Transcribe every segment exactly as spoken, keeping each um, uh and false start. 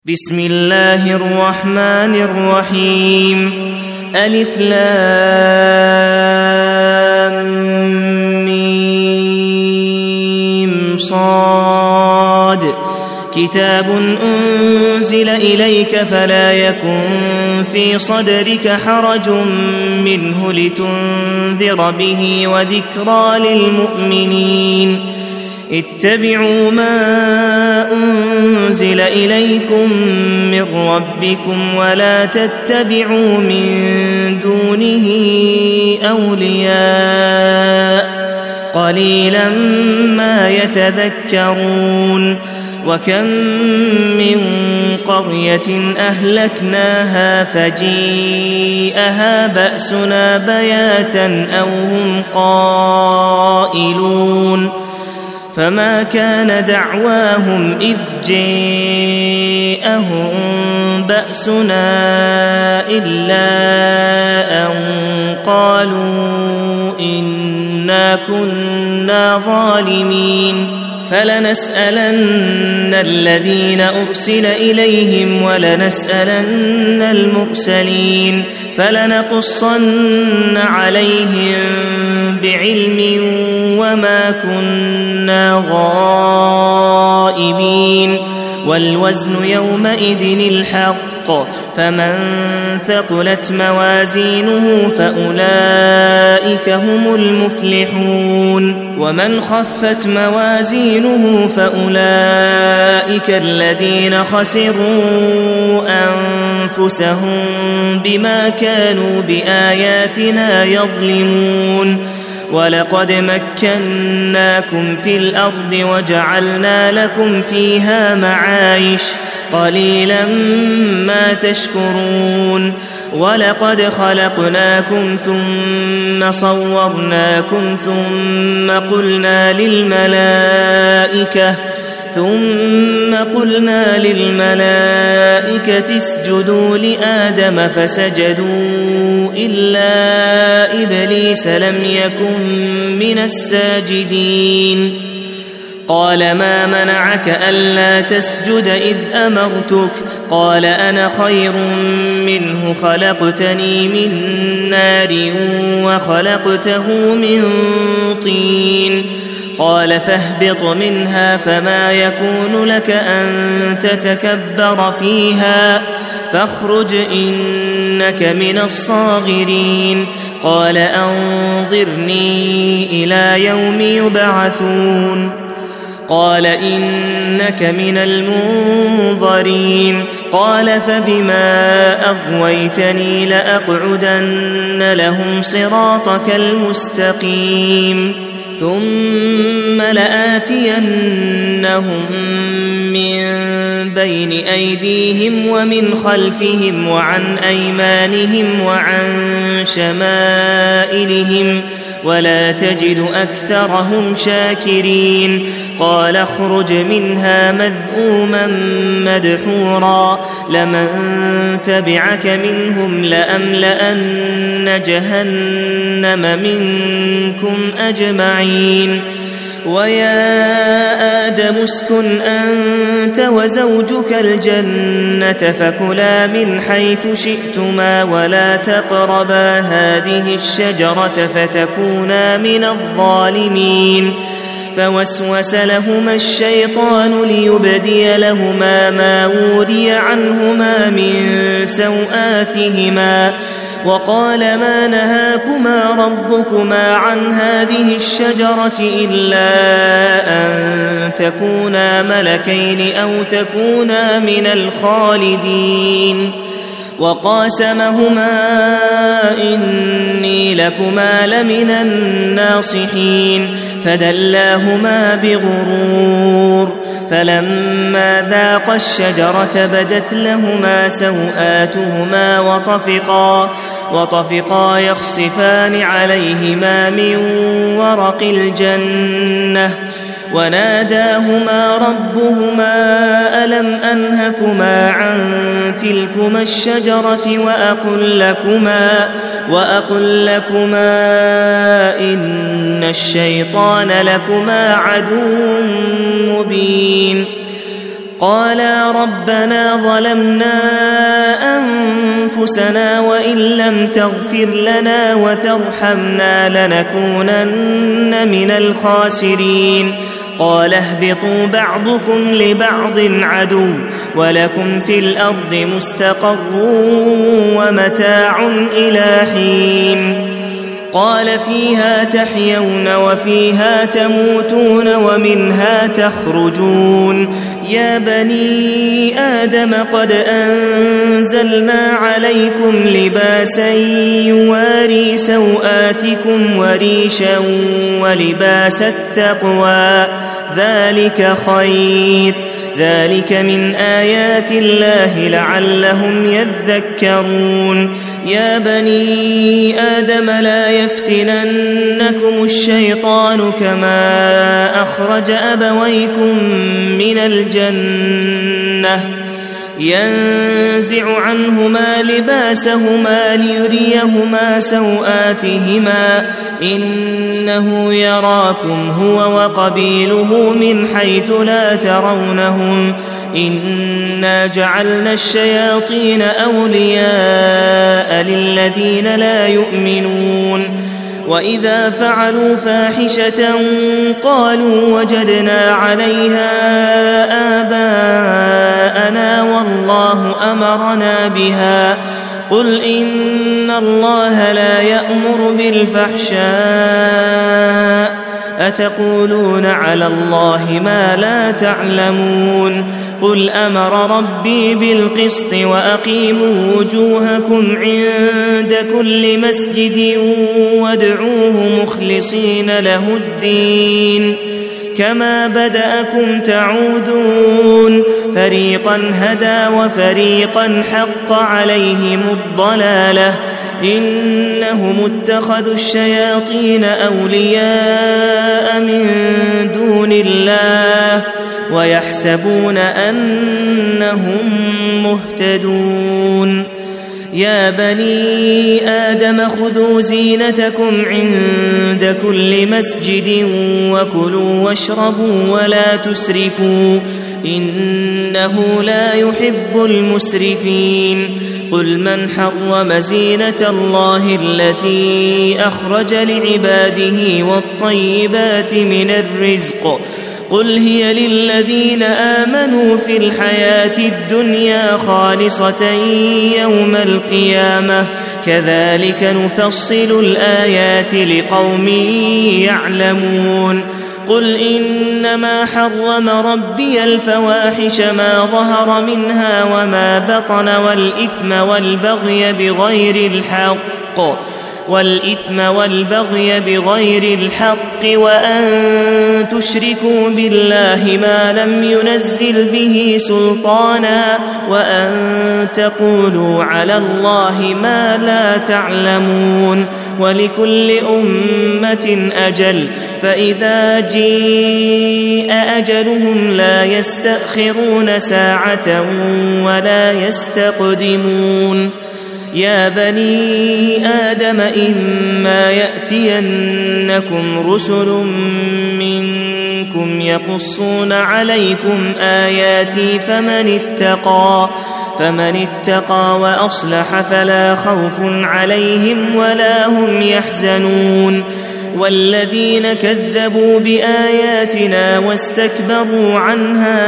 بسم الله الرحمن الرحيم ألف لام ميم صاد كتاب أنزل إليك فلا يكن في صدرك حرج منه لتنذر به وذكرى للمؤمنين اتبعوا ما أنزل إليكم من ربكم ولا تتبعوا من دونه أولياء قليلا ما يتذكرون وكم من قرية أهلكناها فجيءها بأسنا بياتا أو هم قائلون فما كان دعواهم إذ جاءهم بأسنا إلا أن قالوا إنا كنا ظالمين فلنسألن الذين أرسل إليهم ولنسألن المرسلين فلنقصن عليهم بعلم وما كنا غائبين والوزن يومئذ الحق فمن ثقلت موازينه فأولئك هم المفلحون ومن خفت موازينه فأولئك الذين خسروا أنفسهم بما كانوا بآياتنا يظلمون ولقد مكناكم في الأرض وجعلنا لكم فيها معايش قليلا ما تشكرون ولقد خلقناكم ثم صورناكم ثم قلنا للملائكة ثم قلنا للملائكة اسجدوا لآدم فسجدوا إلا إبليس لم يكن من الساجدين قال ما منعك ألا تسجد إذ أمرتك قال أنا خير منه خلقتني من نار وخلقته من طين قال فاهبط منها فما يكون لك أن تتكبر فيها فاخرج إنك من الصاغرين قال أنظرني إلى يوم يبعثون قال إنك من المنظرين قال فبما أغويتني لأقعدن لهم صراطك المستقيم ثم لآتينهم من بين أيديهم ومن خلفهم وعن أيمانهم وعن شمائلهم ولا تجد أكثرهم شاكرين قال اخرج منها مذءوما مدحورا لمن تبعك منهم لأملأن جهنم منكم أجمعين ويا آدم اسكن أنت وزوجك الجنة فكلا من حيث شئتما ولا تقربا هذه الشجرة فتكونا من الظالمين فوسوس لهما الشيطان ليبدي لهما ما وري عنهما من سوآتهما وقال ما نهاكما ربكما عن هذه الشجرة إلا أن تكونا ملكين أو تكونا من الخالدين وقاسمهما إني لكما لمن الناصحين فدلاهما بغرور فلما ذاقا الشجرة بدت لهما سوآتهما وطفقا وطفقا يخصفان عليهما من ورق الجنة وناداهما ربهما ألم أنهكما عن تلكما الشجرة وأقل لكما, وأقل لكما إن الشيطان لكما عدو مبين قالا ربنا ظلمنا أنفسنا وإن لم تغفر لنا وترحمنا لنكونن من الخاسرين قال اهبطوا بعضكم لبعض عدو ولكم في الأرض مستقر ومتاع إلى حين قال فيها تحيون وفيها تموتون ومنها تخرجون يا بني آدم قد أنزلنا عليكم لباسا يواري سوآتكم وريشا ولباس التقوى ذلك خير ذلك من آيات الله لعلهم يذكرون يا بني آدم لا يفتننكم الشيطان كما أخرج أبويكم من الجنة ينزع عنهما لباسهما ليريهما سوآتهما إنه يراكم هو وقبيله من حيث لا ترونهم إنا جعلنا الشياطين أولياء للذين لا يؤمنون وإذا فعلوا فاحشة قالوا وجدنا عليها آباءنا والله أمرنا بها قل إن الله لا يأمر بالفحشاء أتقولون على الله ما لا تعلمون قل أمر ربي بالقسط وأقيموا وجوهكم عند كل مسجد وادعوه مخلصين له الدين كما بدأكم تعودون فريقا هدى وفريقا حق عليهم الضلالة إنهم اتخذوا الشياطين أولياء من دون الله ويحسبون أنهم مهتدون يا بني آدم خذوا زينتكم عند كل مسجد وكلوا واشربوا ولا تسرفوا إنه لا يحب المسرفين قل من حرم زينة الله التي أخرج لعباده والطيبات من الرزق قل هي للذين آمنوا في الحياة الدنيا خالصة يوم القيامة كذلك نفصل الآيات لقوم يعلمون قل إنما حرم ربي الفواحش ما ظهر منها وما بطن والإثم والبغي بغير الحق والإثم والبغي بغير الحق وأن تشركوا بالله ما لم ينزل به سلطانا وأن تقولوا على الله ما لا تعلمون ولكل أمة أجل فإذا جيء أجلهم لا يستأخرون ساعة ولا يستقدمون يا بني آدم إما يأتينكم رسل منكم يقصون عليكم آياتي فمن اتقى فمن اتقى وأصلح فلا خوف عليهم ولا هم يحزنون والذين كذبوا بآياتنا واستكبروا عنها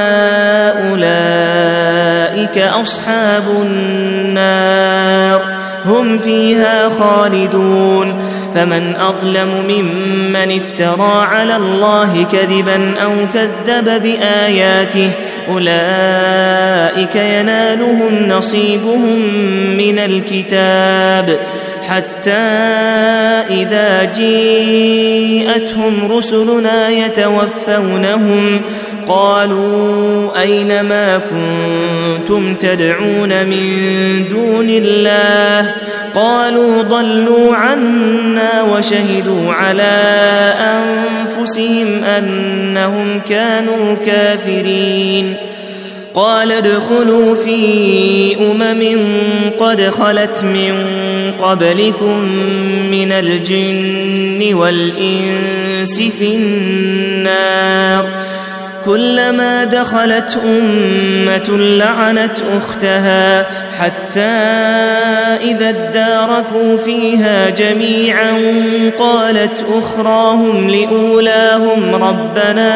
أولئك أصحاب النار هم فيها خالدون فمن أظلم ممن افترى على الله كذبا أو كذب بآياته أولئك ينالهم نصيبهم من الكتاب حتى إذا جيءتهم رسلنا يتوفونهم قالوا أين ما كنتم تدعون من دون الله قالوا ضلوا عنا وشهدوا على أنفسهم أنهم كانوا كافرين قال ادخلوا في أمم قد خلت من قبلكم من الجن والإنس في النار كلما دخلت أمة لعنت أختها حتى إذا اداركوا فيها جميعا قالت أخراهم لأولاهم ربنا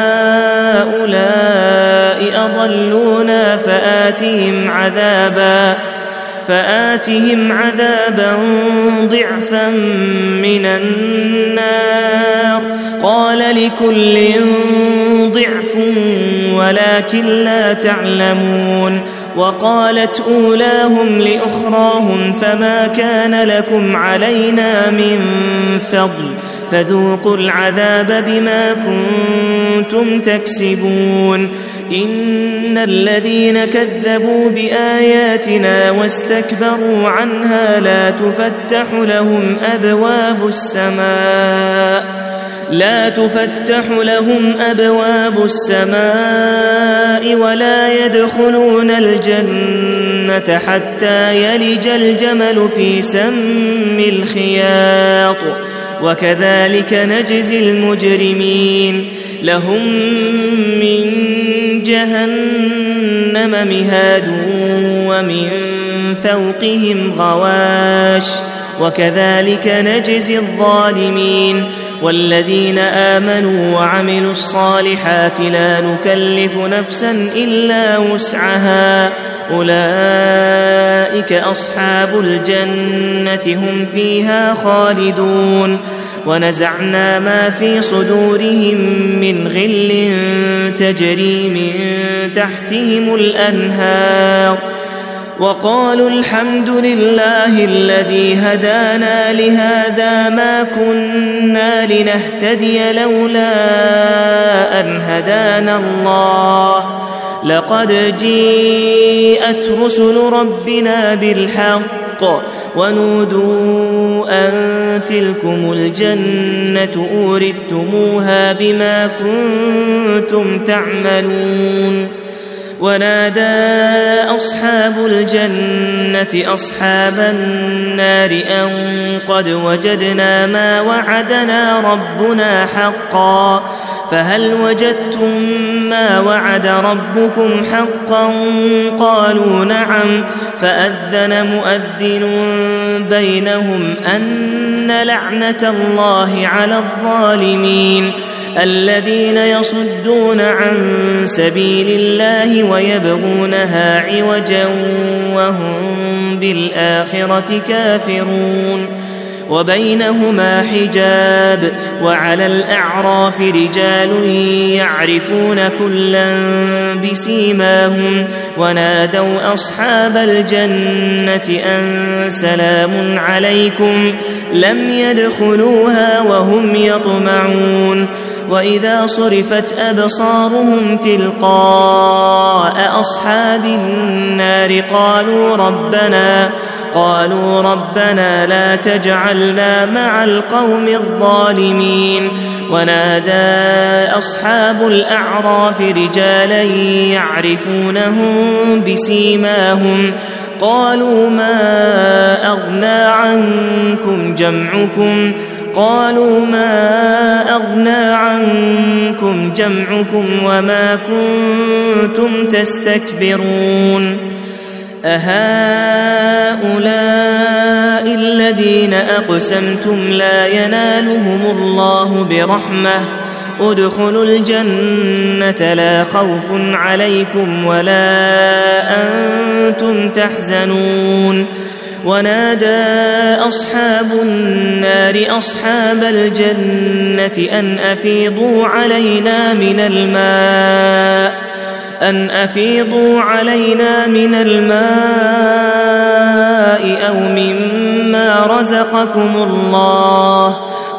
هؤلاء أضلونا فآتهم عذابا فآتهم عذابا ضعفا من النار قال لكل ضعف ولكن لا تعلمون وقالت أولاهم لأخراهم فما كان لكم علينا من فضل فذوقوا العذاب بما كنتم تكسبون إن الذين كذبوا بآياتنا واستكبروا عنها لا تفتح لهم أبواب السماء لا تفتح لهم أبواب السماء ولا يدخلون الجنة حتى يلج الجمل في سم الخياط وكذلك نجزي المجرمين لهم من جهنم مهاد ومن فوقهم غواش وكذلك نجزي الظالمين والذين آمنوا وعملوا الصالحات لا نكلف نفسا إلا وسعها أولئك أصحاب الجنة هم فيها خالدون ونزعنا ما في صدورهم من غل تجري من تحتهم الأنهار وقالوا الحمد لله الذي هدانا لهذا ما كنا لنهتدي لولا أن هدانا الله لقد جيءت رسل ربنا بالحق ونودوا أن تلكم الجنة أورثتموها بما كنتم تعملون ونادى أصحاب الجنة أصحاب النار أن قد وجدنا ما وعدنا ربنا حقا فهل وجدتم ما وعد ربكم حقا قالوا نعم فأذن مؤذن بينهم أن لعنة الله على الظالمين الذين يصدون عن سبيل الله ويبغونها عوجا وهم بالآخرة كافرون وبينهما حجاب وعلى الأعراف رجال يعرفون كلا بسيماهم ونادوا أصحاب الجنة أن سلام عليكم لم يدخلوها وهم يطمعون وإذا صرفت أبصارهم تلقاء أصحاب النار قالوا ربنا قالوا ربنا لا تجعلنا مع القوم الظالمين ونادى أصحاب الأعراف رجالا يعرفونهم بسيماهم قالوا ما أغنى عنكم جمعكم قالوا ما أغنى عنكم جمعكم وما كنتم تستكبرون أهؤلاء الذين أقسمتم لا ينالهم الله برحمة ادخلوا الجنة لا خوف عليكم ولا أنتم تحزنون ونادى أصحاب النار أصحاب الجنة أن أفيضوا علينا من الماء أن أفيضوا علينا من الماء أو مما رزقكم الله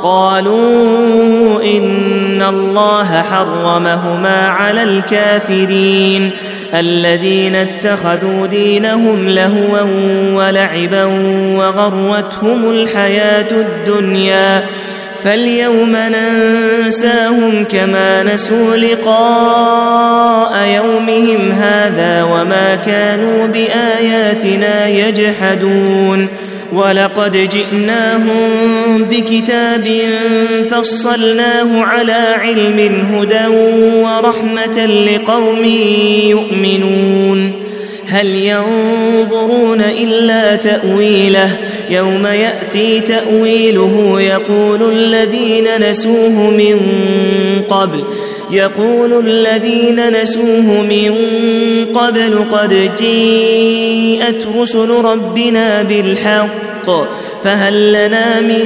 قالوا إن الله حرمهما على الكافرين الذين اتخذوا دينهم لهوا ولعبا وغرتهم الحياة الدنيا فاليوم ننساهم كما نسوا لقاء يومهم هذا وما كانوا بآياتنا يجحدون ولقد جئناهم بكتاب فصلناه على علم هدى ورحمة لقوم يؤمنون هل ينظرون إلا تأويله يوم يأتي تأويله يقول الذين نسوه من قبل يقول الذين نسوه من قبل قد جيءت رسل ربنا بالحق فهل لنا من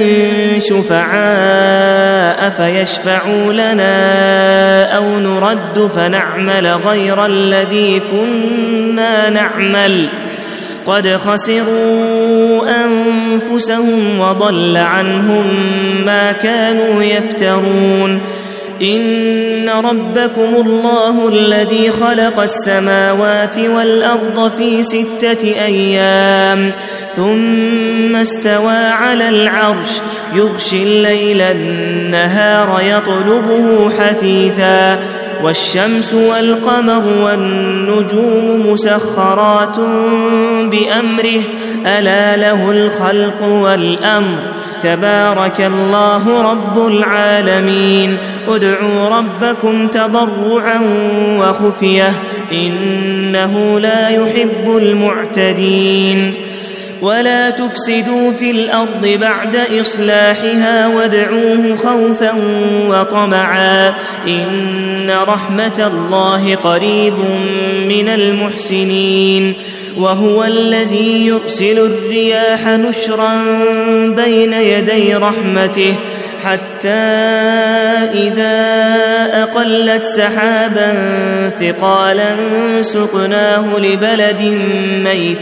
شفعاء فيشفعوا لنا أو نرد فنعمل غير الذي كنا نعمل قد خسروا أنفسهم وضل عنهم ما كانوا يفترون إن ربكم الله الذي خلق السماوات والأرض في ستة أيام ثم استوى على العرش يغشي الليل النهار يطلبه حثيثا والشمس والقمر والنجوم مسخرات بأمره ألا له الخلق والأمر تبارك الله رب العالمين ادعوا ربكم تضرعا وخفية إنه لا يحب المعتدين ولا تفسدوا في الأرض بعد إصلاحها وادعوه خوفا وطمعا إن رحمة الله قريب من المحسنين وهو الذي يرسل الرياح نشرا بين يدي رحمته حتى إذا أقلت سحابا ثقالا سقناه لبلد ميت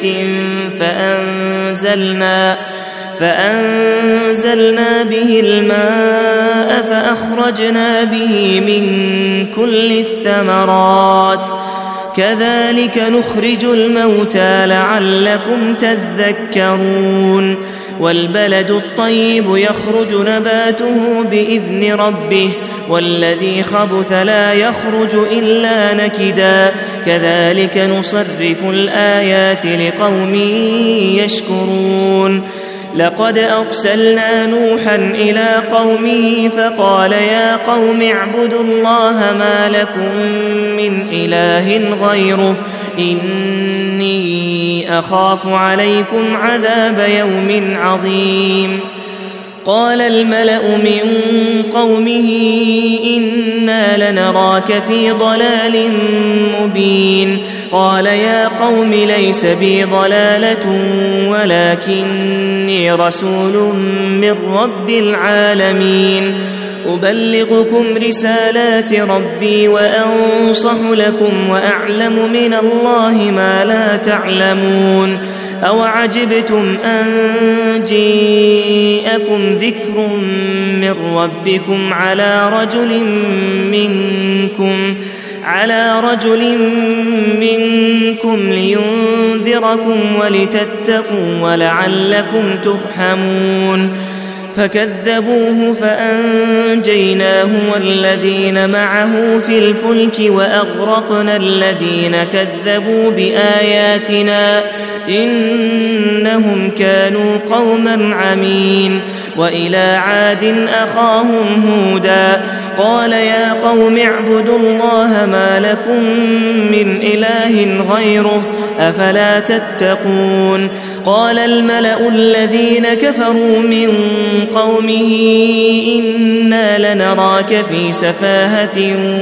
فأنزلنا فأنزلنا به الماء فأخرجنا به من كل الثمرات كذلك نخرج الموتى لعلكم تذكرون والبلد الطيب يخرج نباته بإذن ربه والذي خبث لا يخرج إلا نكدا كذلك نصرف الآيات لقوم يشكرون لقد أرسلنا نوحا إلى قومه فقال يا قوم اعبدوا الله ما لكم من إله غيره إني أخاف عليكم عذاب يوم عظيم قال الملأ من قومه إنا لنراك في ضلال مبين قال يا قوم ليس بي ضلالة ولكني رسول من رب العالمين أبلغكم رسالات ربي وأنصح لكم وأعلم من الله ما لا تعلمون أوعجبتم أن جيءكم ذكر من ربكم على رجل منكم على رجل منكم لينذركم ولتتقوا ولعلكم ترحمون فكذبوه فأنجيناه والذين معه في الفلك وأغرقنا الذين كذبوا بآياتنا إنهم كانوا قوما عمين وإلى عاد أخاهم هودا قال يا قوم اعبدوا الله ما لكم من إله غيره أفلا تتقون قال الملأ الذين كفروا من قومه إنا لنراك في سفاهة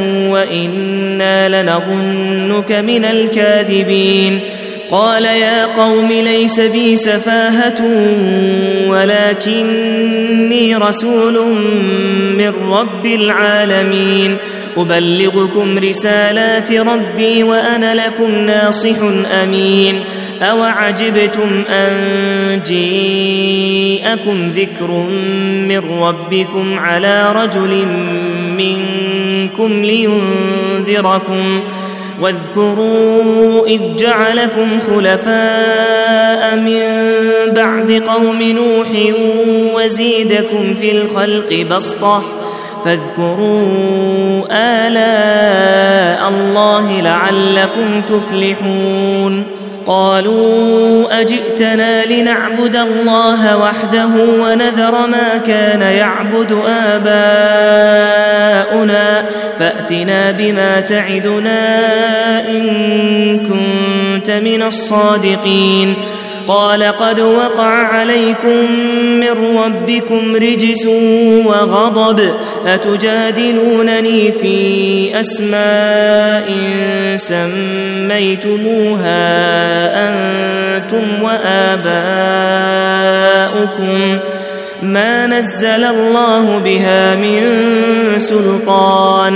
وإنا لنظنك من الكاذبين قال يا قوم ليس بي سفاهة ولكني رسول من رب العالمين أبلغكم رسالات ربي وأنا لكم ناصح أمين أوعجبتم أن جيءكم ذكر من ربكم على رجل منكم لينذركم واذكروا إذ جعلكم خلفاء من بعد قوم نوح وزيدكم في الخلق بسطة فاذكروا آلاء الله لعلكم تفلحون قالوا أجئتنا لنعبد الله وحده ونذر ما كان يعبد آباؤنا فأتنا بما تعدنا إن كنت من الصادقين قال قد وقع عليكم من ربكم رجس وغضب أتجادلونني في أسماء سميتموها أنتم وآباؤكم ما نزل الله بها من سلطان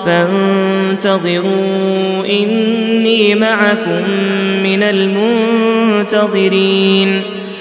فانتظروا إني معكم من المنتظرين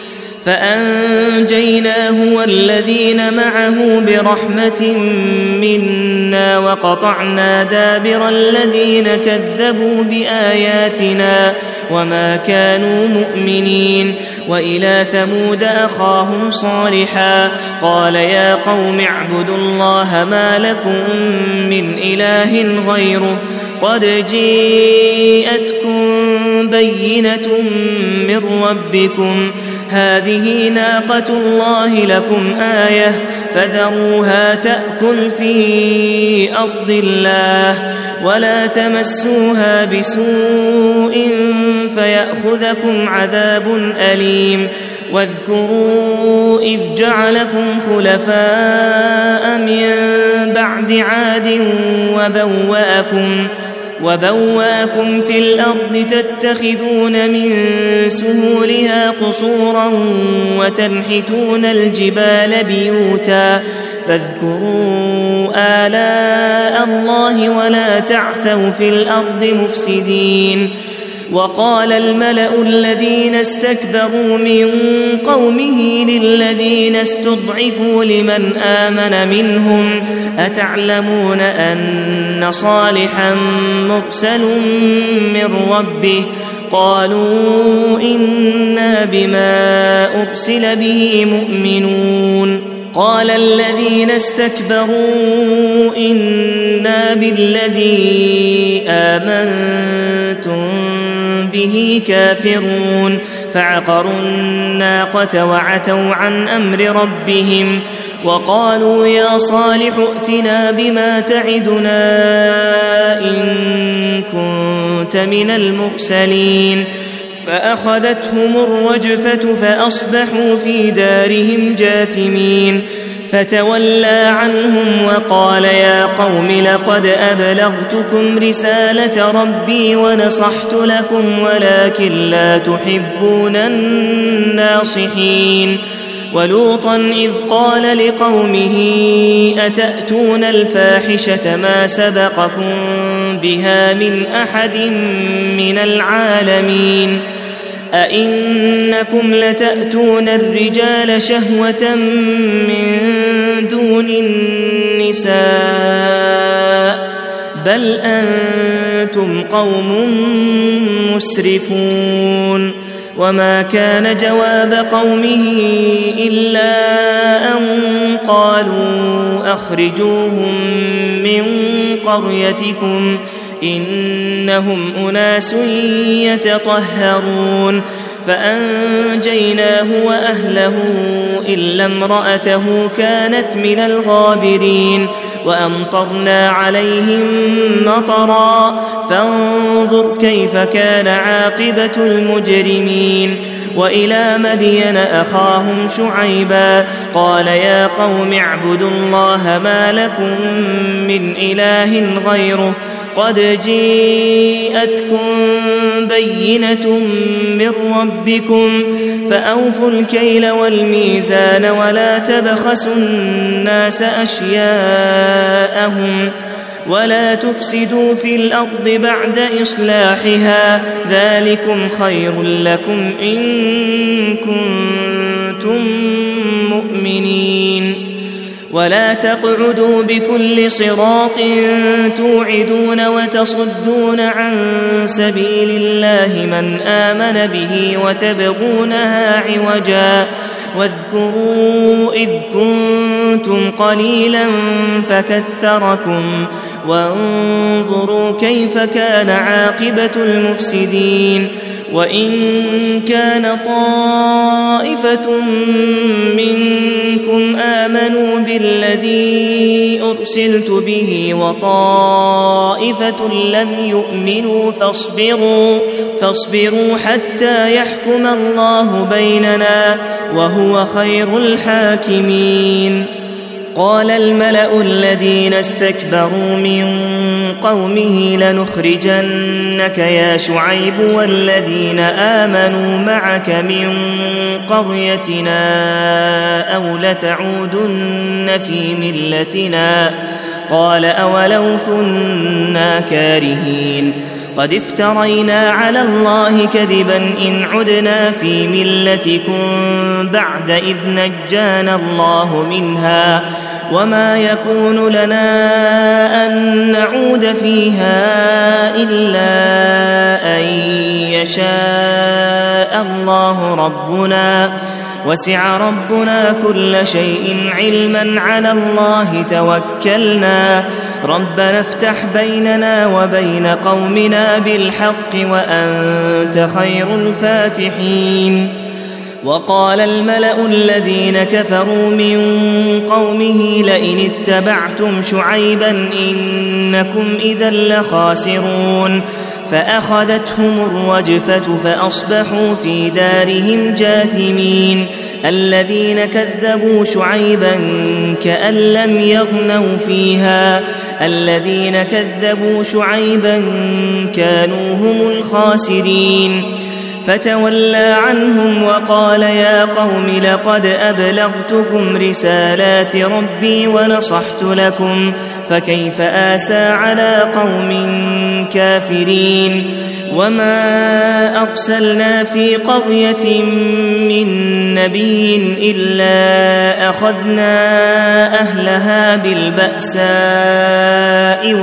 فأنجيناه والذين معه برحمة منا وقطعنا دابر الذين كذبوا بآياتنا وما كانوا مؤمنين وإلى ثمود أخاهم صالحا قال يا قوم اعبدوا الله ما لكم من إله غيره قد جيءتكم بينة من ربكم هذه ناقة الله لكم آية فذروها تأكل في أرض الله ولا تمسوها بسوء فيأخذكم عذاب أليم واذكروا إذ جعلكم خلفاء من بعد عاد وبوأكم وبوأكم في الأرض تتخذون من سهولها قصورا وتنحتون الجبال بيوتا فاذكروا آلاء الله ولا تعثوا في الأرض مفسدين وقال الملأ الذين استكبروا من قومه للذين استضعفوا لمن آمن منهم أتعلمون أن صالحا مرسل من ربه قالوا إنا بما أرسل به مؤمنون قال الذين استكبروا إنا بالذي آمنتم به كافرون فعقروا الناقة وعتوا عن أمر ربهم وقالوا يا صالح ائتنا بما تعدنا إن كنت من المرسلين فأخذتهم الرجفة فأصبحوا في دارهم جاثمين فتولى عنهم وقال يا قوم لقد أبلغتكم رسالة ربي ونصحت لكم ولكن لا تحبون الناصحين ولوطا إذ قال لقومه أتأتون الفاحشة ما سبقكم بها من أحد من العالمين أئنكم لتأتون الرجال شهوة من دون النساء بل أنتم قوم مسرفون وما كان جواب قومه إلا أن قالوا أخرجوهم من قريتكم إنهم أناس يتطهرون فأنجيناه وأهله إلا امرأته كانت من الغابرين وأمطرنا عليهم مطرا فانظر كيف كان عاقبة المجرمين وإلى مدين أخاهم شعيبا قال يا قوم اعبدوا الله ما لكم من إله غيره قد جيءتكم بينة من ربكم فأوفوا الكيل والميزان ولا تبخسوا الناس أشياءهم ولا تفسدوا في الأرض بعد إصلاحها ذلكم خير لكم إن كنتم مؤمنين ولا تقعدوا بكل صراط توعدون وتصدون عن سبيل الله من آمن به وتبغونها عوجا واذكروا إذ كنتم قليلا فكثركم وانظروا كيف كان عاقبة المفسدين وإن كان طائفة منكم آمنوا بالذي أرسلت به وطائفة لم يؤمنوا فاصبروا, فاصبروا حتى يحكم الله بيننا وهو خير الحاكمين. قال الملأ الذين استكبروا من قومه لنخرجنك يا شعيب والذين آمنوا معك من قريتنا أو لتعودن في ملتنا. قال أولو كنا كارهين قد افترينا على الله كذبا إن عدنا في ملتكم بعد إذ نجانا الله منها وما يكون لنا أن نعود فيها إلا أن يشاء الله ربنا وسع ربنا كل شيء علما على الله توكلنا ربنا افتح بيننا وبين قومنا بالحق وأنت خير الفاتحين. وقال الملأ الذين كفروا من قومه لئن اتبعتم شعيبا إنكم إذا لخاسرون فأخذتهم الرجفة فأصبحوا في دارهم جاثمين. الذين كذبوا شعيبا كأن لم يغنوا فيها الذين كذبوا شعيبا كانوا هم الخاسرين. فتولى عنهم وقال يا قوم لقد أبلغتكم رسالات ربي ونصحت لكم فكيف آسى على قوم كافرين. وما أرسلنا في قرية من نبي إلا أخذنا أهلها بالبأساء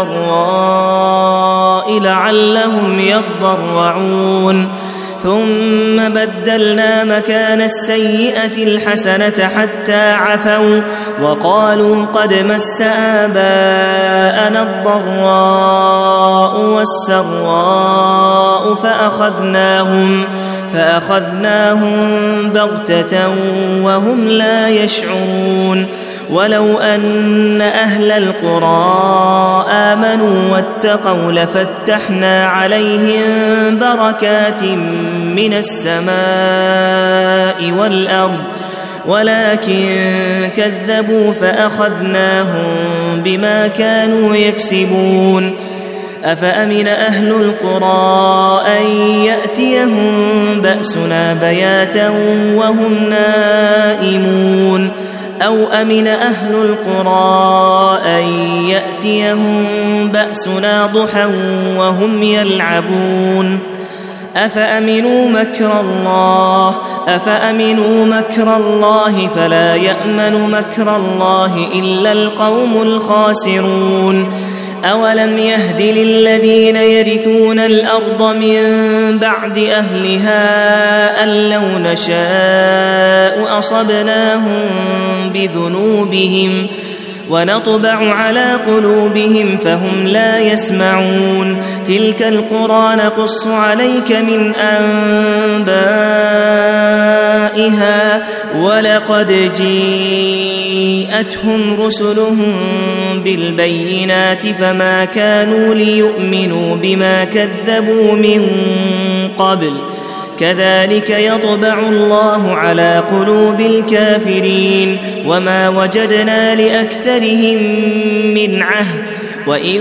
والضراء لعلهم يضرعون ثم بدلنا مكان السيئة الحسنة حتى عفوا وقالوا قد مس آباءنا الضراء والسراء فأخذناهم فأخذناهم بغتة وهم لا يشعرون. ولو أن أهل القرى آمنوا واتقوا لفتحنا عليهم بركات من السماء والأرض ولكن كذبوا فأخذناهم بما كانوا يكسبون. أفأمن أهل القرى أن يأتيهم بأسنا بياتا وهم نائمون أو أمن أهل القرى أن يأتيهم بأسنا ضحى وهم يلعبون. أفأمنوا مكر الله أفأمنوا مكر الله فلا يأمن مكر الله إلا القوم الخاسرون. أولم يهد للذين يرثون الأرض من بعد أهلها أن لو نشاء أصبناهم بذنوبهم ونطبع على قلوبهم فهم لا يسمعون. تلك القرى نقص عليك من أنبائها ولقد جيءتهم رسلهم بالبينات فما كانوا ليؤمنوا بما كذبوا من قبل كذلك يطبع الله على قلوب الكافرين. وما وجدنا لأكثرهم من عهد وإن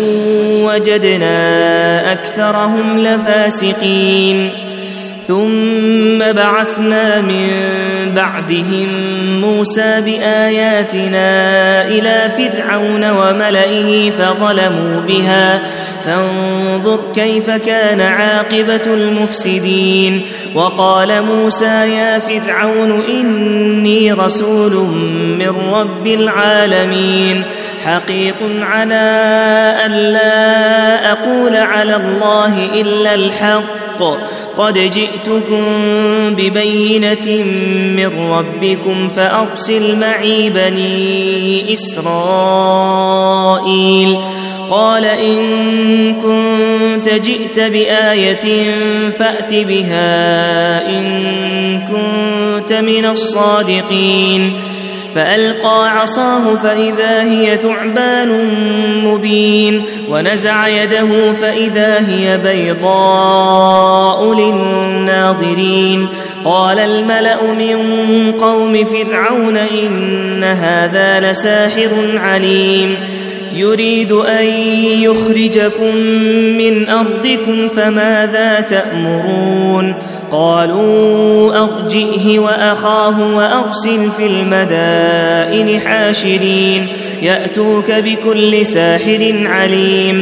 وجدنا أكثرهم لفاسقين. ثم بعثنا من بعدهم موسى بآياتنا إلى فرعون وملئه فظلموا بها فانظر كيف كان عاقبة المفسدين. وقال موسى يا فرعون إني رسول من رب العالمين حقيق على أن لا أقول على الله إلا الحق قد جئتكم ببينة من ربكم فأرسل معي بني إسرائيل قال إن كنت جئت بآية فأت بها إن كنت من الصادقين فألقى عصاه فإذا هي ثعبان مبين ونزع يده فإذا هي بيضاء للناظرين قال الملأ من قوم فرعون إن هذا لساحر عليم يريد أن يخرجكم من أرضكم فماذا تأمرون قالوا أرجئه وأخاه وأرسل في المدائن حاشرين يأتوك بكل ساحر عليم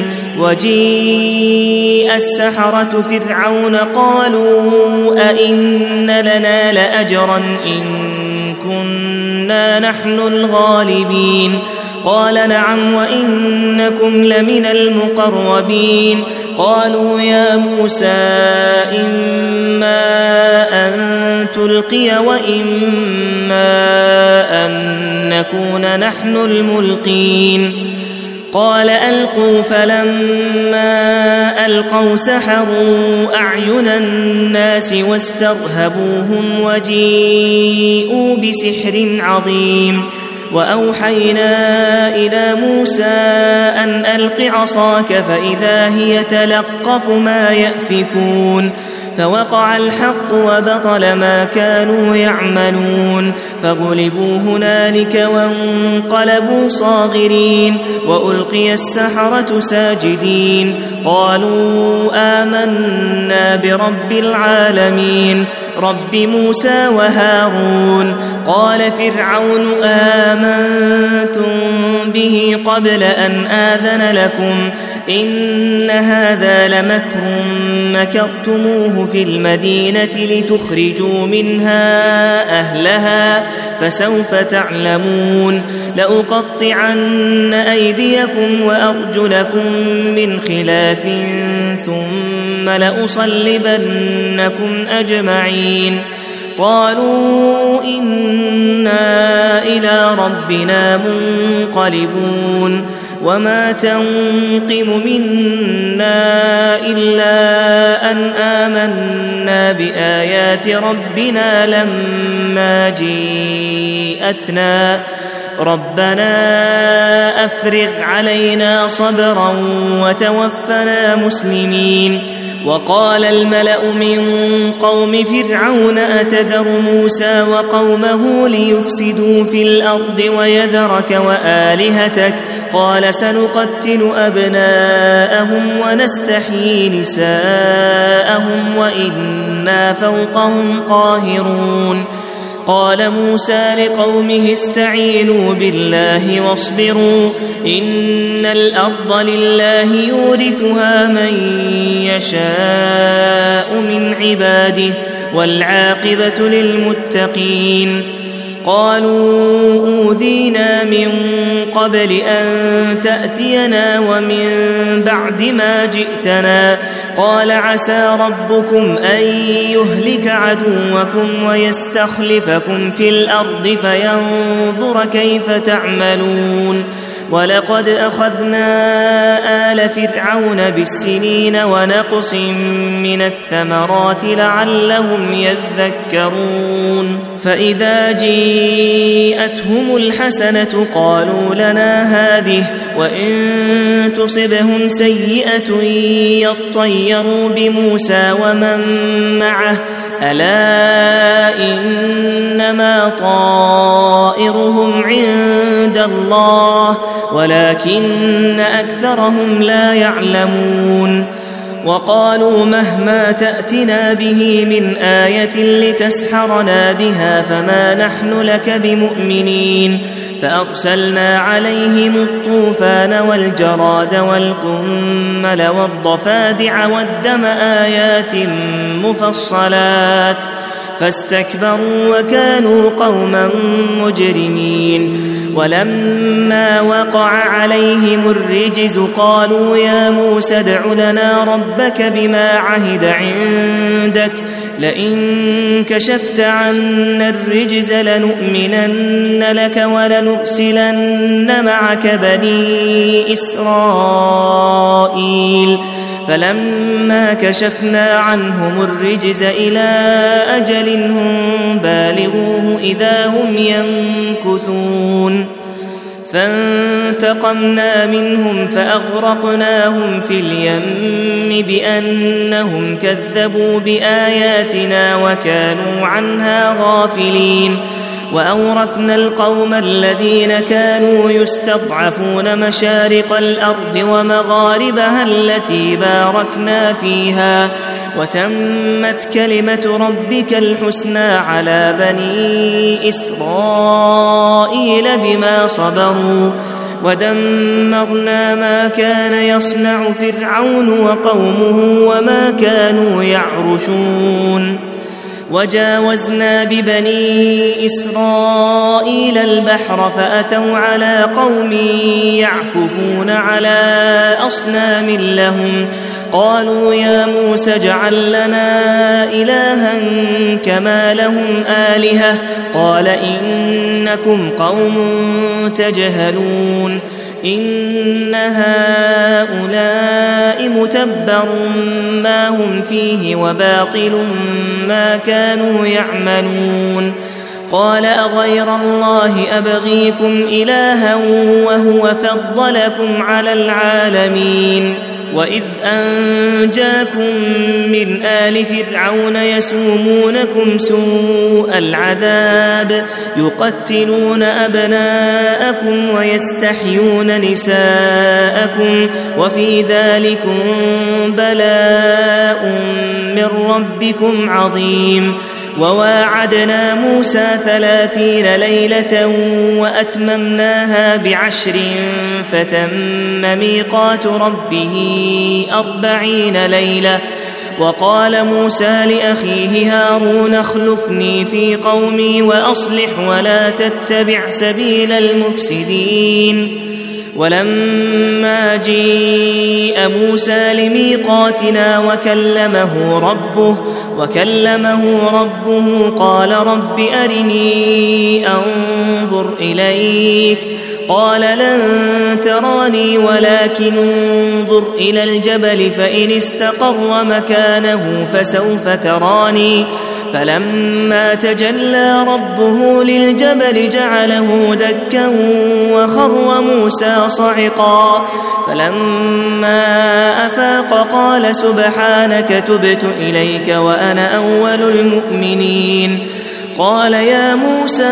وجيء السحرة فرعون قالوا أئن لنا لأجرا إن كنا نحن الغالبين قال نعم وإنكم لمن المقربين قالوا يا موسى إما أن تلقي وإما أن نكون نحن الملقين قال ألقوا فلما ألقوا سحروا أعين الناس واسترهبوهم وجيءوا بسحر عظيم وأوحينا إلى موسى أن ألق عصاك فإذا هي تلقف ما يأفكون فوقع الحق وبطل ما كانوا يعملون فغلبوا هنالك وانقلبوا صاغرين وألقي السحرة ساجدين قالوا آمنا برب العالمين رب موسى وهارون قال فرعون آمنتم به قبل أن آذن لكم إن هذا لمكر مكرتموه في المدينة لتخرجوا منها أهلها فسوف تعلمون لأقطعن أيديكم وأرجلكم من خلاف ثم لأصلبنكم أجمعين قالوا إنا إلى ربنا منقلبون وما تنقم منا إلا أن آمنا بآيات ربنا لما جيءتنا ربنا أفرغ علينا صبرا وتوفنا مسلمين وقال الملأ من قوم فرعون أتذر موسى وقومه ليفسدوا في الأرض ويذرك وآلهتك قال سنقتل أبناءهم ونستحيي نساءهم وإنا فوقهم قاهرون قال موسى لقومه استعينوا بالله واصبروا إن الأرض لله يورثها من يشاء من عباده والعاقبة للمتقين قالوا أوذينا من قبل أن تأتينا ومن بعد ما جئتنا قال عسى ربكم أن يهلك عدوكم ويستخلفكم في الأرض فينظر كيف تعملون ولقد أخذنا آل فرعون بالسنين ونقص من الثمرات لعلهم يذكرون فإذا جيءتهم الحسنة قالوا لنا هذه وإن تصبهم سيئة يطيروا بموسى ومن معه ألا إنما طائرهم عند الله ولكن أكثرهم لا يعلمون وقالوا مهما تأتنا به من آية لتسحرنا بها فما نحن لك بمؤمنين فأرسلنا عليهم الطوفان والجراد والقمل والضفادع والدم آيات مفصلات فاستكبروا وكانوا قوما مجرمين. ولما وقع عليهم الرجز قالوا يا موسى ادع لنا ربك بما عهد عندك لئن كشفت عنا الرجز لنؤمنن لك ولنرسلن معك بني إسرائيل. فلما كشفنا عنهم الرجز إلى أجل هم بالغوه إذا هم ينكثون. فانتقمنا منهم فأغرقناهم في اليم بأنهم كذبوا بآياتنا وكانوا عنها غافلين. وأورثنا القوم الذين كانوا يستضعفون مشارق الأرض ومغاربها التي باركنا فيها وتمت كلمة ربك الحسنى على بني إسرائيل بما صبروا ودمرنا ما كان يصنع فرعون وقومه وما كانوا يعرشون. وجاوزنا ببني إسرائيل البحر فأتوا على قوم يعكفون على أصنام لهم قالوا يا موسى اجعل لنا إلها كما لهم آلهة قال إنكم قوم تجهلون. إن هؤلاء متبر ما هم فيه وباطل ما كانوا يعملون. قال أغير الله أبغيكم إلها وهو فضلكم على العالمين. وإذ أنجاكم من آل فرعون يسومونكم سوء العذاب يقتلون أبناءكم ويستحيون نساءكم وفي ذلكم بلاء من ربكم عظيم. وواعدنا موسى ثلاثين ليلة وأتممناها بعشر فتم ميقات ربه أربعين ليلة. وقال موسى لأخيه هارون اخلفني في قومي وأصلح ولا تتبع سبيل المفسدين. ولما جيء موسى لميقاتنا وكلمه ربه وكلمه ربه قال رب أرني أنظر إليك قال لن تراني ولكن انظر إلى الجبل فإن استقر مكانه فسوف تراني. فلما تجلى ربه للجبل جعله دكا وخر موسى صعقا. فلما أفاق قال سبحانك تبت إليك وأنا أول المؤمنين. قال يا موسى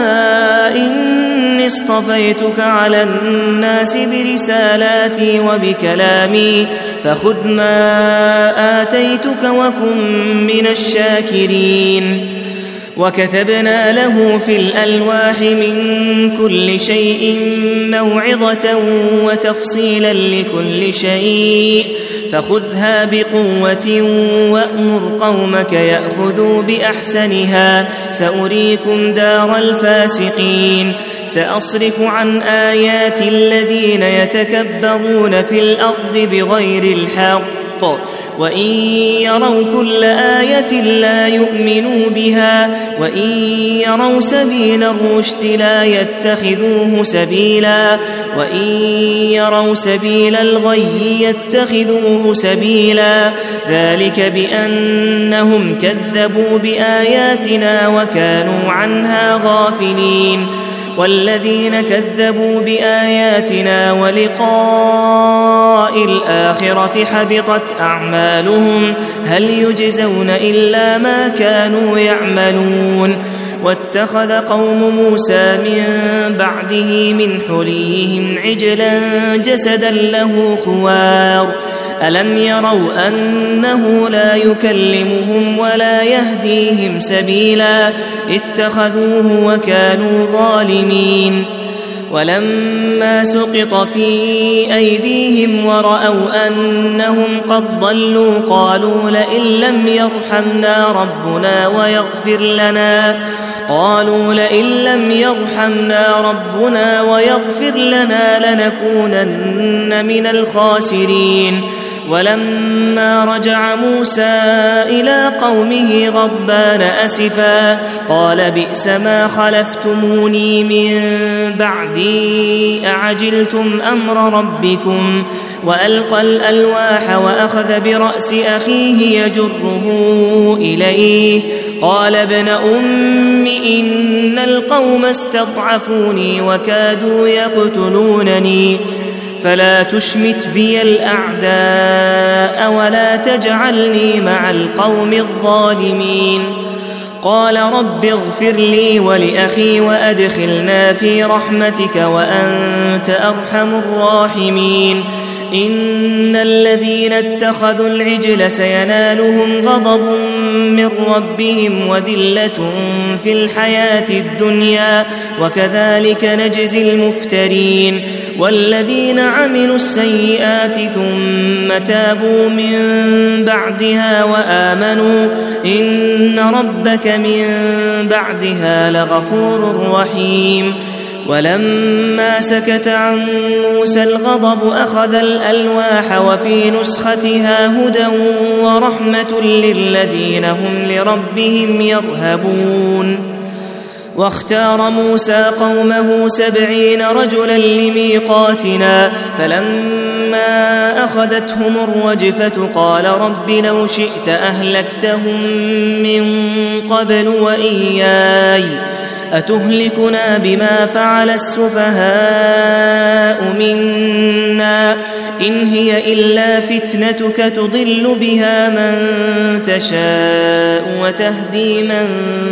إني اصطفيتك على الناس برسالاتي وبكلامي فخذ ما آتيتك وكن من الشاكرين. وكتبنا له في الألواح من كل شيء موعظة وتفصيلا لكل شيء فخذها بقوة وأمر قومك يأخذوا بأحسنها سأريكم دار الفاسقين. سأصرف عن آيات الذين يتكبرون في الأرض بغير الحق وإن يروا كل آية لا يؤمنوا بها وإن يروا سبيل الرشد لا يتخذوه سبيلا وإن يروا سبيل الغي يتخذوه سبيلا. ذلك بأنهم كذبوا بآياتنا وكانوا عنها غافلين. والذين كذبوا بآياتنا ولقاء الآخرة حبطت أعمالهم هل يجزون إلا ما كانوا يعملون. واتخذ قوم موسى من بعده من حليهم عجلا جسدا له خوار ألم يروا أنه لا يكلمهم ولا يهديهم سبيلا اتخذوه وكانوا ظالمين. ولما سقط في أيديهم ورأوا أنهم قد ضلوا قالوا لئن لم يرحمنا ربنا ويغفر لنا قالوا لئن لم يرحمنا ربنا ويغفر لنا لنكونن من الخاسرين. ولما رجع موسى إلى قومه غضبان أسفا قال بئس ما خلفتموني من بعدي أعجلتم أمر ربكم وألقى الألواح وأخذ برأس أخيه يجره إليه قال ابن أم إن القوم استضعفوني وكادوا يقتلونني فلا تشمت بي الأعداء ولا تجعلني مع القوم الظالمين. قال رب اغفر لي ولأخي وأدخلنا في رحمتك وأنت أرحم الراحمين. إن الذين اتخذوا العجل سينالهم غضب من ربهم وذلة في الحياة الدنيا وكذلك نجزي المفترين. والذين عملوا السيئات ثم تابوا من بعدها وآمنوا إن ربك من بعدها لغفور رحيم. ولما سكت عن موسى الغضب أخذ الألواح وفي نسختها هدى ورحمة للذين هم لربهم يرهبون. واختار موسى قومه سبعين رجلا لميقاتنا فلما أخذتهم الرجفة قال رب لو شئت أهلكتهم من قبل وإياي أتهلكنا بما فعل السفهاء منا إن هي إلا فتنتك تضل بها من تشاء وتهدي من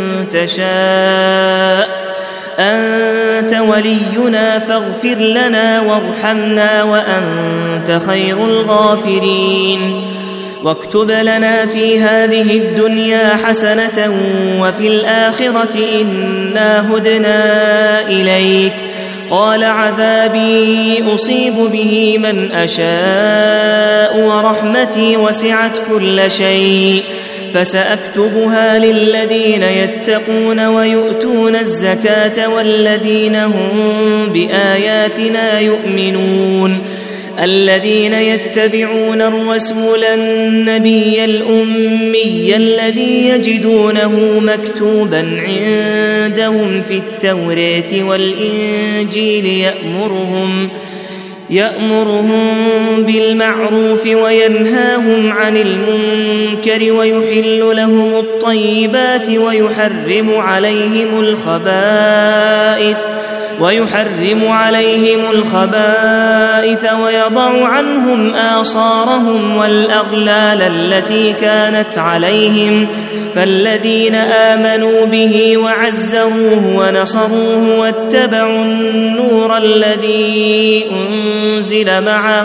تشاء أنت ولينا فاغفر لنا وارحمنا وأنت خير الغافرين. واكتب لنا في هذه الدنيا حسنة وفي الآخرة إنا هدنا إليك. قال عذابي أصيب به من أشاء ورحمتي وسعت كل شيء فسأكتبها للذين يتقون ويؤتون الزكاة والذين هم بآياتنا يؤمنون الذين يتبعون الرسول النبي الأمي الذي يجدونه مكتوبا عندهم في التوراة والإنجيل يأمرهم يأمرهم بالمعروف وينهاهم عن المنكر ويحل لهم الطيبات ويحرم عليهم الخبائث ويحرم عليهم الخبائث ويضع عنهم آصارهم والأغلال التي كانت عليهم فالذين آمنوا به وعزروه ونصروه واتبعوا النور الذي أنزل معه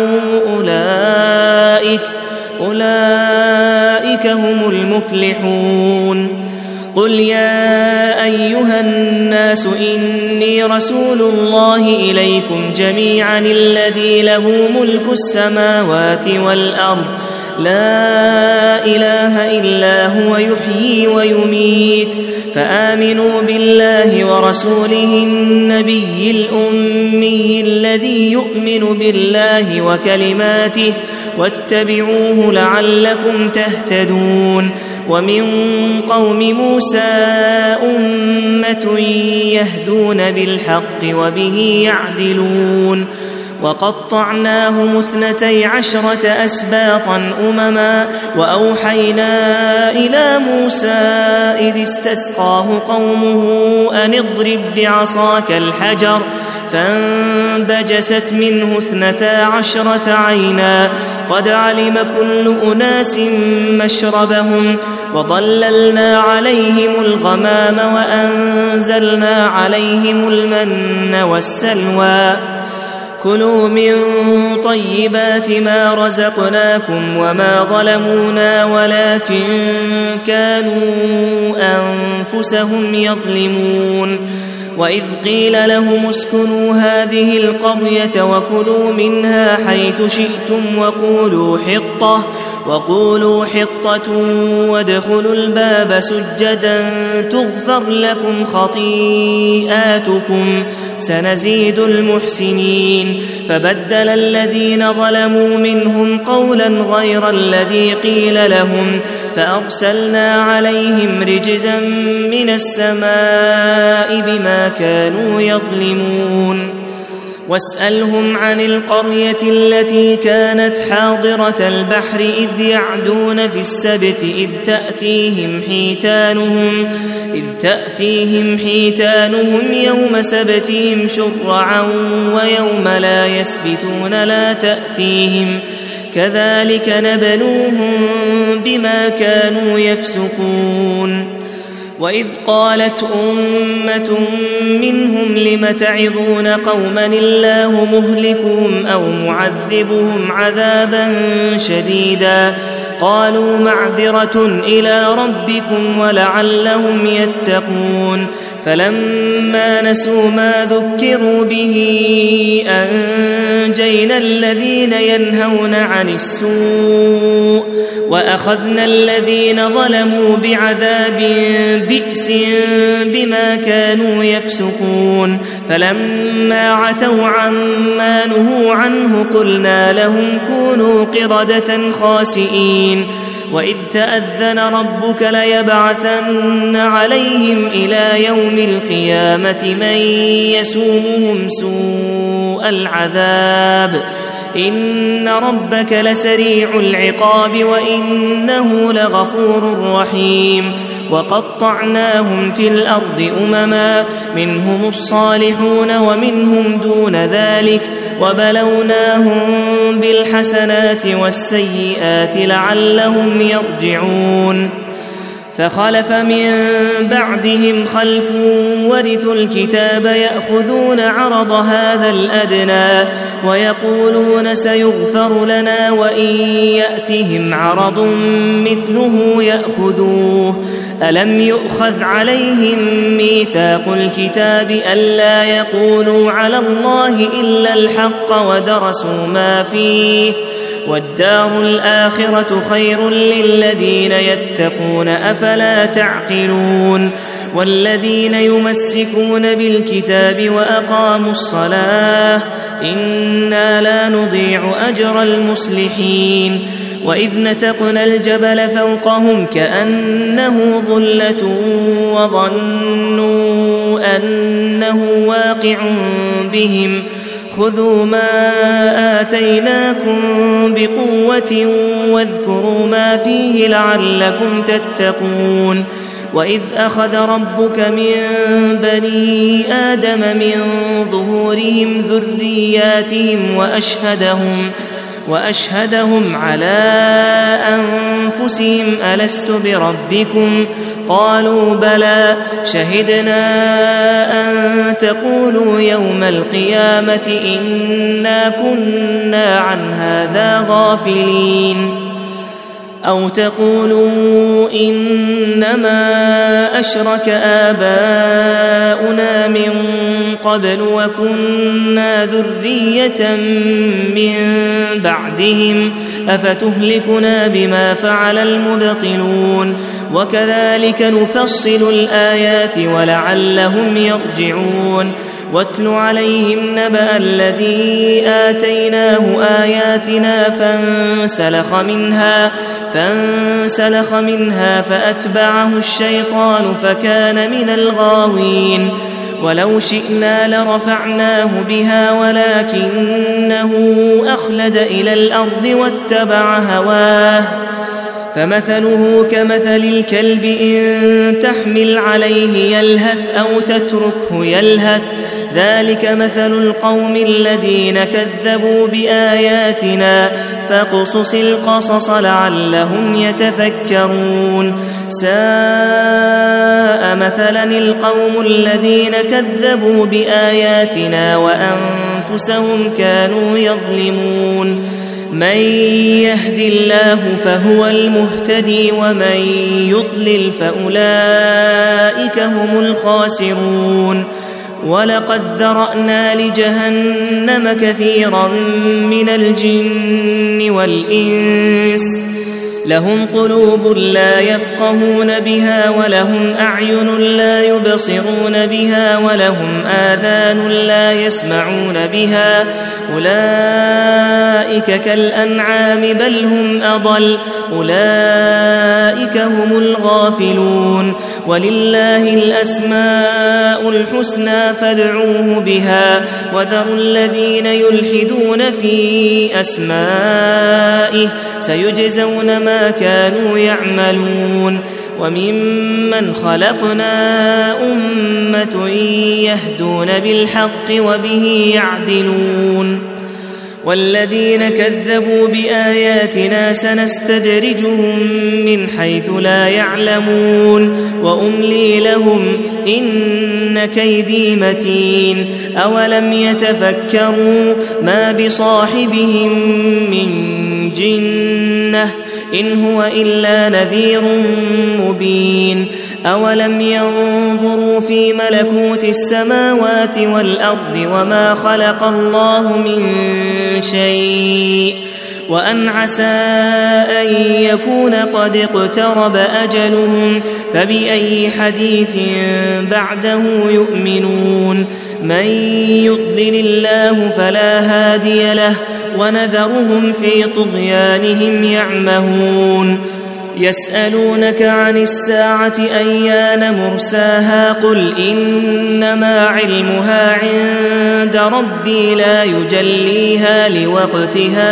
أولئك أولئك هم المفلحون. قل يا أيها الناس إني رسول الله إليكم جميعا الذي له ملك السماوات والأرض لا إله إلا هو يحيي ويميت فآمنوا بالله ورسوله النبي الأمي الذي يؤمن بالله وكلماته واتبعوه لعلكم تهتدون. ومن قوم موسى أمة يهدون بالحق وبه يعدلون. وقطعناهم اثنتي عشرة أسباطا أمما وأوحينا إلى موسى إذ استسقاه قومه أن اضرب بعصاك الحجر فانبجست منه اثنتا عشرة عينا قد علم كل أناس مشربهم وظللنا عليهم الغمام وأنزلنا عليهم المن والسلوى كلوا من طيبات ما رزقناكم وما ظلمونا ولكن كانوا أنفسهم يظلمون. وإذ قيل لهم اسكنوا هذه القرية وكلوا منها حيث شئتم وقولوا حطة وقولوا حطة وادخلوا الباب سجدا تغفر لكم خطيئاتكم سنزيد المحسنين فبدل الذين ظلموا منهم قولا غير الذي قيل لهم فأرسلنا عليهم رجزا من السماء بما كانوا يظلمون واسألهم عن القرية التي كانت حاضرة البحر إذ يعدون في السبت إذ تأتيهم حيتانهم إذ تأتيهم حيتانهم يوم سبتهم شرعا ويوم لا يسبتون لا تأتيهم كذلك نبلوهم بما كانوا يفسقون وإذ قالت أمة منهم لم تعظون قوما الله مهلكهم أو معذبهم عذابا شديدا قالوا معذرة إلى ربكم ولعلهم يتقون فلما نسوا ما ذكروا به أنجينا الذين ينهون عن السوء وأخذنا الذين ظلموا بعذاب بئس بما كانوا يفسقون فلما عتوا عما نهوا عنه قلنا لهم كونوا قردة خاسئين وإذ تأذن ربك ليبعثن عليهم إلى يوم القيامة من يسومهم سوء العذاب إن ربك لسريع العقاب وإنه لغفور رحيم وقطعناهم في الأرض أمما منهم الصالحون ومنهم دون ذلك وبلوناهم بالحسنات والسيئات لعلهم يرجعون فخلف من بعدهم خلف ورثوا الكتاب يأخذون عرض هذا الأدنى ويقولون سيغفر لنا وإن يأتهم عرض مثله يأخذوه ألم يؤخذ عليهم ميثاق الكتاب ألا يقولوا على الله إلا الحق ودرسوا ما فيه والدار الآخرة خير للذين يتقون أفلا تعقلون والذين يمسكون بالكتاب وأقاموا الصلاة إنا لا نضيع أجر المصلحين وإذ نتقنا الجبل فوقهم كأنه ظلة وظنوا أنه واقع بهم خذوا ما آتيناكم بقوة واذكروا ما فيه لعلكم تتقون وإذ أخذ ربك من بني آدم من ظهورهم ذرياتهم وأشهدهم وأشهدهم على أنفسهم ألست بربكم قالوا بلى شهدنا أن تقولوا يوم القيامة إنا كنا عن هذا غافلين أو تقولوا إنما أشرك آباؤنا من قبل وكنا ذرية من بعدهم أفتهلكنا بما فعل المبطلون وكذلك نفصل الآيات ولعلهم يرجعون واتل عليهم نبأ الذي آتيناه آياتنا فانسلخ منها فانسلخ منها فأتبعه الشيطان فكان من الغاوين ولو شئنا لرفعناه بها ولكنه أخلد إلى الأرض واتبع هواه فمثله كمثل الكلب إن تحمل عليه يلهث أو تتركه يلهث ذلك مثل القوم الذين كذبوا بآياتنا فاقصص القصص لعلهم يتفكرون ساء مثلا القوم الذين كذبوا بآياتنا وأنفسهم كانوا يظلمون من يهد الله فهو المهتدي ومن يضلل فأولئك هم الخاسرون ولقد ذرأنا لجهنم كثيرا من الجن والإنس لهم قلوب لا يفقهون بها ولهم أعين لا يبصرون بها ولهم آذان لا يسمعون بها أولئك كالأنعام بل هم أضل أولئك هم الغافلون ولله الأسماء الحسنى فادعوه بها وذروا الذين يلحدون في أسمائه سيجزون ما كانوا يعملون وممن خلقنا أمة يهدون بالحق وبه يعدلون والذين كذبوا بآياتنا سنستدرجهم من حيث لا يعلمون وأملي لهم إن كيدي متين أولم يتفكروا ما بصاحبهم من جنة إن هو إلا نذير مبين أولم ينظروا في ملكوت السماوات والأرض وما خلق الله من شيء وأن عسى أن يكون قد اقترب أجلهم فبأي حديث بعده يؤمنون من يضلل الله فلا هادي له ونذرهم في طغيانهم يعمهون يسألونك عن الساعة أيان مرساها قل إنما علمها عند ربي لا يجليها لوقتها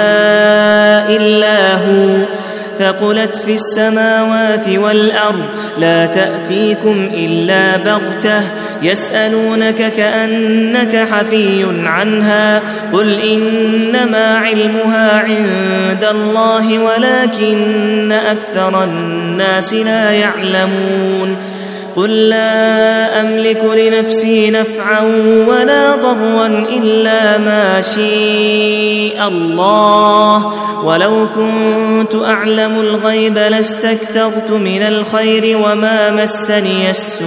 إلا هو ثقلت في السماوات والأرض لا تأتيكم إلا بغتة يسألونك كأنك حفي عنها قل إنما علمها عند الله ولكن أكثر الناس لا يعلمون قل لا أملك لنفسي نفعا ولا ضرا إلا ما شاء الله ولو كنت أعلم الغيب لاستكثرت من الخير وما مسني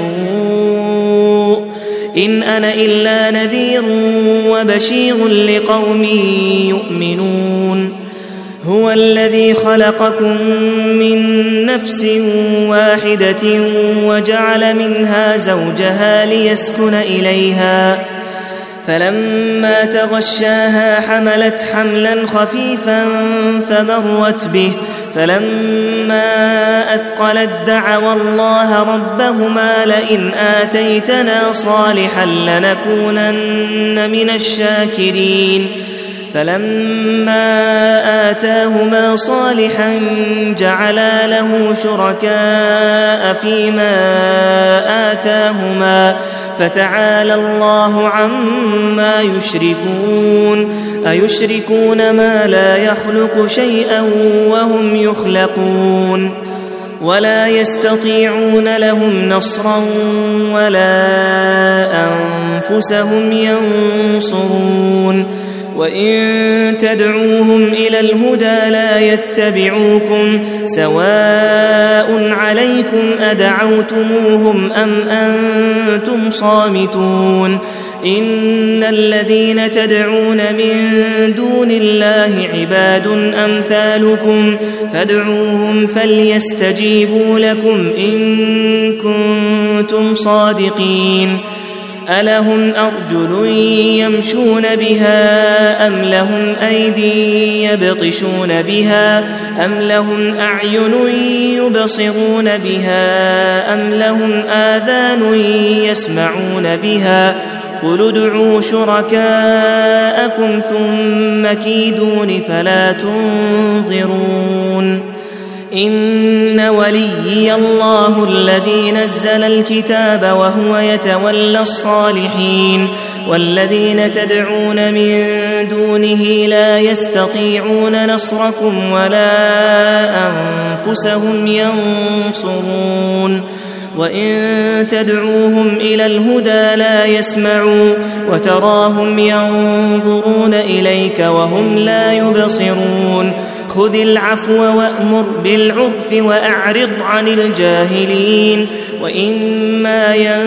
السوء إن أنا إلا نذير وبشير لقوم يؤمنون هو الذي خلقكم من نفس واحدة وجعل منها زوجها ليسكن إليها فلما تغشاها حملت حملا خفيفا فمرت به فلما أثقلت دعوا الله ربهما لئن آتيتنا صالحا لنكونن من الشاكرين فلما آتاهما صالحا جعلا له شركاء فيما آتاهما فتعالى الله عما يشركون أيشركون ما لا يخلق شيئا وهم يخلقون ولا يستطيعون لهم نصرا ولا أنفسهم ينصرون وإن تدعوهم إلى الهدى لا يتبعوكم سواء عليكم أدعوتموهم أم أنتم صامتون إن الذين تدعون من دون الله عباد أمثالكم فادعوهم فليستجيبوا لكم إن كنتم صادقين ألهم أرجل يمشون بها أم لهم أيدي يبطشون بها أم لهم أعين يبصرون بها أم لهم آذان يسمعون بها قل ادعوا شركاءكم ثم كيدون فلا تنظرون إن وليي الله الذي نزل الكتاب وهو يتولى الصالحين والذين تدعون من دونه لا يستطيعون نصركم ولا أنفسهم ينصرون وإن تدعوهم إلى الهدى لا يسمعوا وتراهم ينظرون إليك وهم لا يبصرون خذ العفو وأمر بالعرف وأعرض عن الجاهلين وإما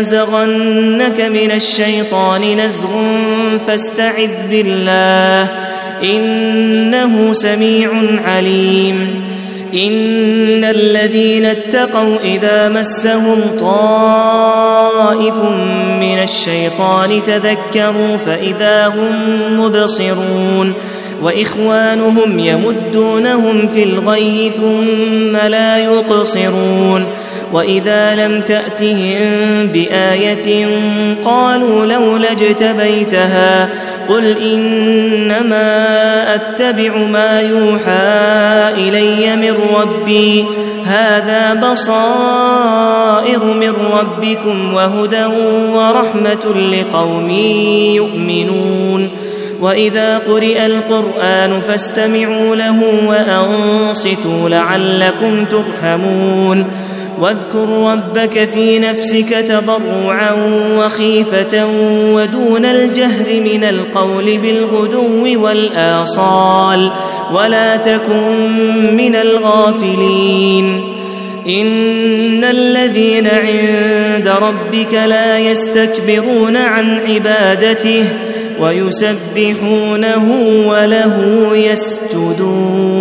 ينزغنك من الشيطان نزغ فاستعذ بالله إنه سميع عليم إن الذين اتقوا إذا مسهم طائف من الشيطان تذكروا فإذا هم مبصرون وإخوانهم يمدونهم في الغي ثم لا يقصرون وإذا لم تأتهم بآية قالوا لولا اجتبيتها قل إنما أتبع ما يوحى إلي من ربي هذا بصائر من ربكم وهدى ورحمة لقوم يؤمنون وإذا قرئ القرآن فاستمعوا له وأنصتوا لعلكم ترحمون واذكر ربك في نفسك تضرعا وخيفة ودون الجهر من القول بالغدو والآصال ولا تكن من الغافلين إن الذين عند ربك لا يستكبرون عن عبادته ويسبحونه وله يسجدون